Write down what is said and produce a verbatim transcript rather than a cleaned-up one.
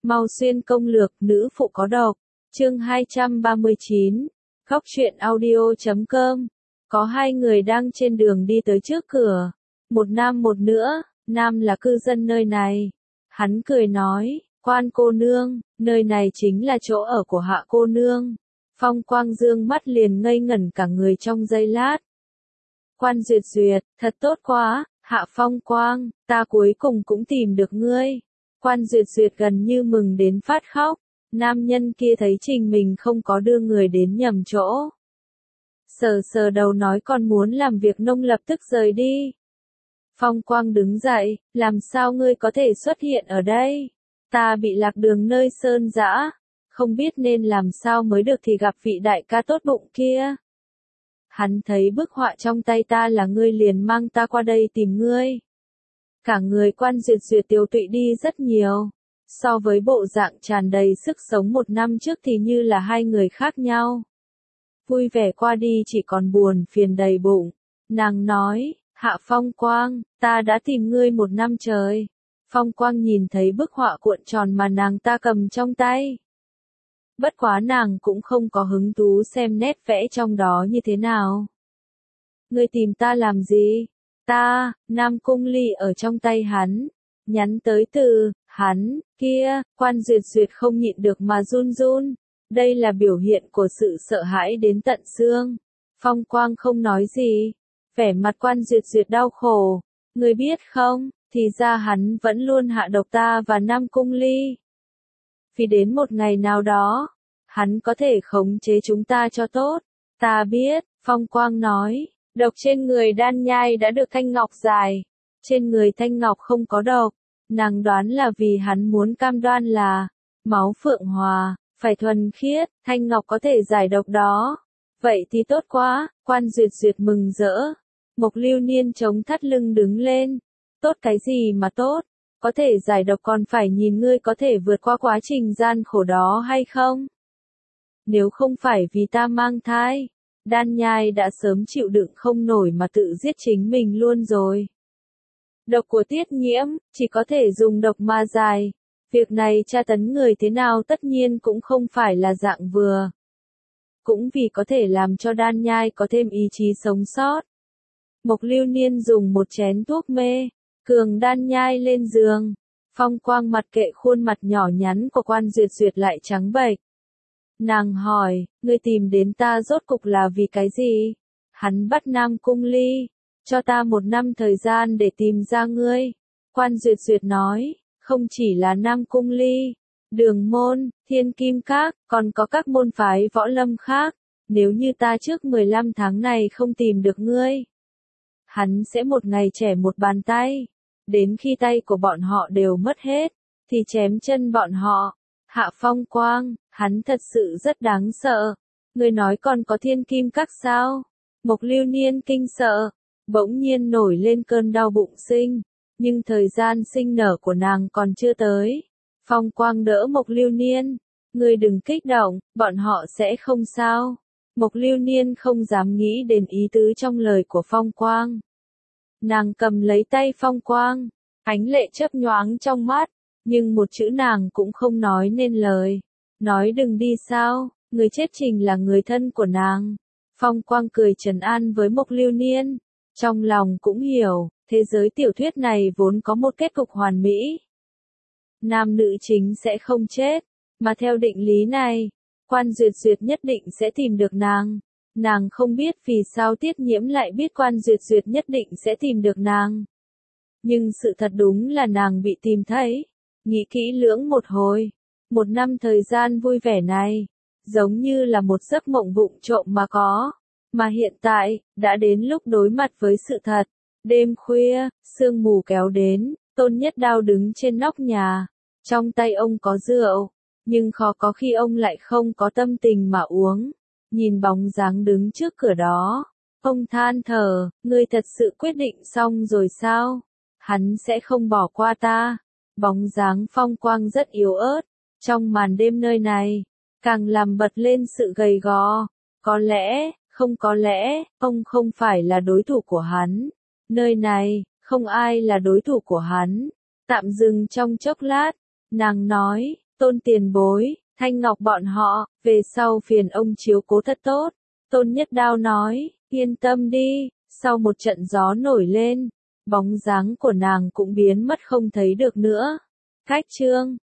Mau xuyên công lược, nữ phụ có độc. Chương hai trăm ba mươi chín. Góc truyện audio chấm com. Có hai người đang trên đường đi tới trước cửa. Một nam một nữ, nam là cư dân nơi này. Hắn cười nói, Quan cô nương, nơi này chính là chỗ ở của Hạ cô nương. Phong Quang dương mắt liền ngây ngẩn cả người trong giây lát. Quan Duyệt Duyệt, thật tốt quá, Hạ Phong Quang, ta cuối cùng cũng tìm được ngươi. Quan Duyệt Duyệt gần như mừng đến phát khóc. Nam nhân kia thấy trình mình không có đưa người đến nhầm chỗ. Sờ sờ đầu nói con muốn làm việc nông lập tức rời đi. Phong Quang đứng dậy, làm sao ngươi có thể xuất hiện ở đây? Ta bị lạc đường nơi sơn dã, không biết nên làm sao mới được thì gặp vị đại ca tốt bụng kia. Hắn thấy bức họa trong tay ta là ngươi liền mang ta qua đây tìm ngươi. Cả người Quan Duyệt Duyệt tiêu tụy đi rất nhiều. So với bộ dạng tràn đầy sức sống một năm trước thì như là hai người khác nhau. Vui vẻ qua đi chỉ còn buồn phiền đầy bụng. Nàng nói, Hạ Phong Quang, ta đã tìm ngươi một năm trời. Phong Quang nhìn thấy bức họa cuộn tròn mà nàng ta cầm trong tay. Bất quá nàng cũng không có hứng thú xem nét vẽ trong đó như thế nào. Ngươi tìm ta làm gì? Ta, Nam Cung Ly ở trong tay hắn. Nhắn tới từ, hắn, kia, Quan Duyệt Duyệt không nhịn được mà run run. Đây là biểu hiện của sự sợ hãi đến tận xương. Phong Quang không nói gì. Vẻ mặt Quan Duyệt Duyệt đau khổ. Ngươi biết không, thì ra hắn vẫn luôn hạ độc ta và Nam Cung Ly. Vì đến một ngày nào đó, hắn có thể khống chế chúng ta cho tốt. Ta biết, Phong Quang nói, độc trên người Đan Nhai đã được Thanh Ngọc giải. Trên người Thanh Ngọc không có độc. Nàng đoán là vì hắn muốn cam đoan là máu Phượng Hòa phải thuần khiết, Thanh Ngọc có thể giải độc đó. Vậy thì tốt quá, Quan Duyệt Duyệt mừng rỡ. Mộc Lưu Niên chống thắt lưng đứng lên. Tốt cái gì mà tốt? Có thể giải độc còn phải nhìn ngươi có thể vượt qua quá trình gian khổ đó hay không? Nếu không phải vì ta mang thai, Đan Nhai đã sớm chịu đựng không nổi mà tự giết chính mình luôn rồi. Độc của Tiết Nhiễm, chỉ có thể dùng độc ma giải. Việc này tra tấn người thế nào tất nhiên cũng không phải là dạng vừa. Cũng vì có thể làm cho Đan Nhai có thêm ý chí sống sót. Mộc Lưu Niên dùng một chén thuốc mê, cường Đan Nhai lên giường. Phong Quang mặt kệ khuôn mặt nhỏ nhắn của Quan Duyệt Duyệt lại trắng bệch. Nàng hỏi, ngươi tìm đến ta rốt cục là vì cái gì? Hắn bắt Nam Cung Ly. Cho ta một năm thời gian để tìm ra ngươi. Quan Duyệt Duyệt nói, không chỉ là Nam Cung Ly, Đường Môn, Thiên Kim Các, còn có các môn phái võ lâm khác. Nếu như ta trước mười lăm tháng này không tìm được ngươi, hắn sẽ một ngày chẻ một bàn tay. Đến khi tay của bọn họ đều mất hết, thì chém chân bọn họ. Hạ Phong Quang, hắn thật sự rất đáng sợ. Ngươi nói còn có Thiên Kim Các sao? Mộc Lưu Niên kinh sợ. Bỗng nhiên nổi lên cơn đau bụng sinh, nhưng thời gian sinh nở của nàng còn chưa tới. Phong Quang đỡ Mộc Lưu Niên, ngươi đừng kích động, bọn họ sẽ không sao. Mộc Lưu Niên không dám nghĩ đến ý tứ trong lời của Phong Quang. Nàng cầm lấy tay Phong Quang, ánh lệ chớp nhoáng trong mắt, nhưng một chữ nàng cũng không nói nên lời. Nói đừng đi sao, người chết trình là người thân của nàng. Phong Quang cười trấn an với Mộc Lưu Niên. Trong lòng cũng hiểu, thế giới tiểu thuyết này vốn có một kết cục hoàn mỹ. Nam nữ chính sẽ không chết, mà theo định lý này, Quan Duyệt Duyệt nhất định sẽ tìm được nàng. Nàng không biết vì sao Tiết Nhiễm lại biết Quan Duyệt Duyệt nhất định sẽ tìm được nàng. Nhưng sự thật đúng là nàng bị tìm thấy. Nghĩ kỹ lưỡng một hồi, một năm thời gian vui vẻ này, giống như là một giấc mộng vụng trộm mà có. Mà hiện tại, đã đến lúc đối mặt với sự thật. Đêm khuya, sương mù kéo đến, Tôn Nhất Đao đứng trên nóc nhà. Trong tay ông có rượu, nhưng khó có khi ông lại không có tâm tình mà uống. Nhìn bóng dáng đứng trước cửa đó, ông than thở, ngươi thật sự quyết định xong rồi sao? Hắn sẽ không bỏ qua ta. Bóng dáng Phong Quang rất yếu ớt, trong màn đêm nơi này, càng làm bật lên sự gầy gò. Có lẽ, không có lẽ, ông không phải là đối thủ của hắn. Nơi này, không ai là đối thủ của hắn. Tạm dừng trong chốc lát, nàng nói, Tôn tiền bối, Thanh Ngọc bọn họ, về sau phiền ông chiếu cố thật tốt. Tôn Nhất Đao nói, yên tâm đi, sau một trận gió nổi lên, bóng dáng của nàng cũng biến mất không thấy được nữa. Khách chương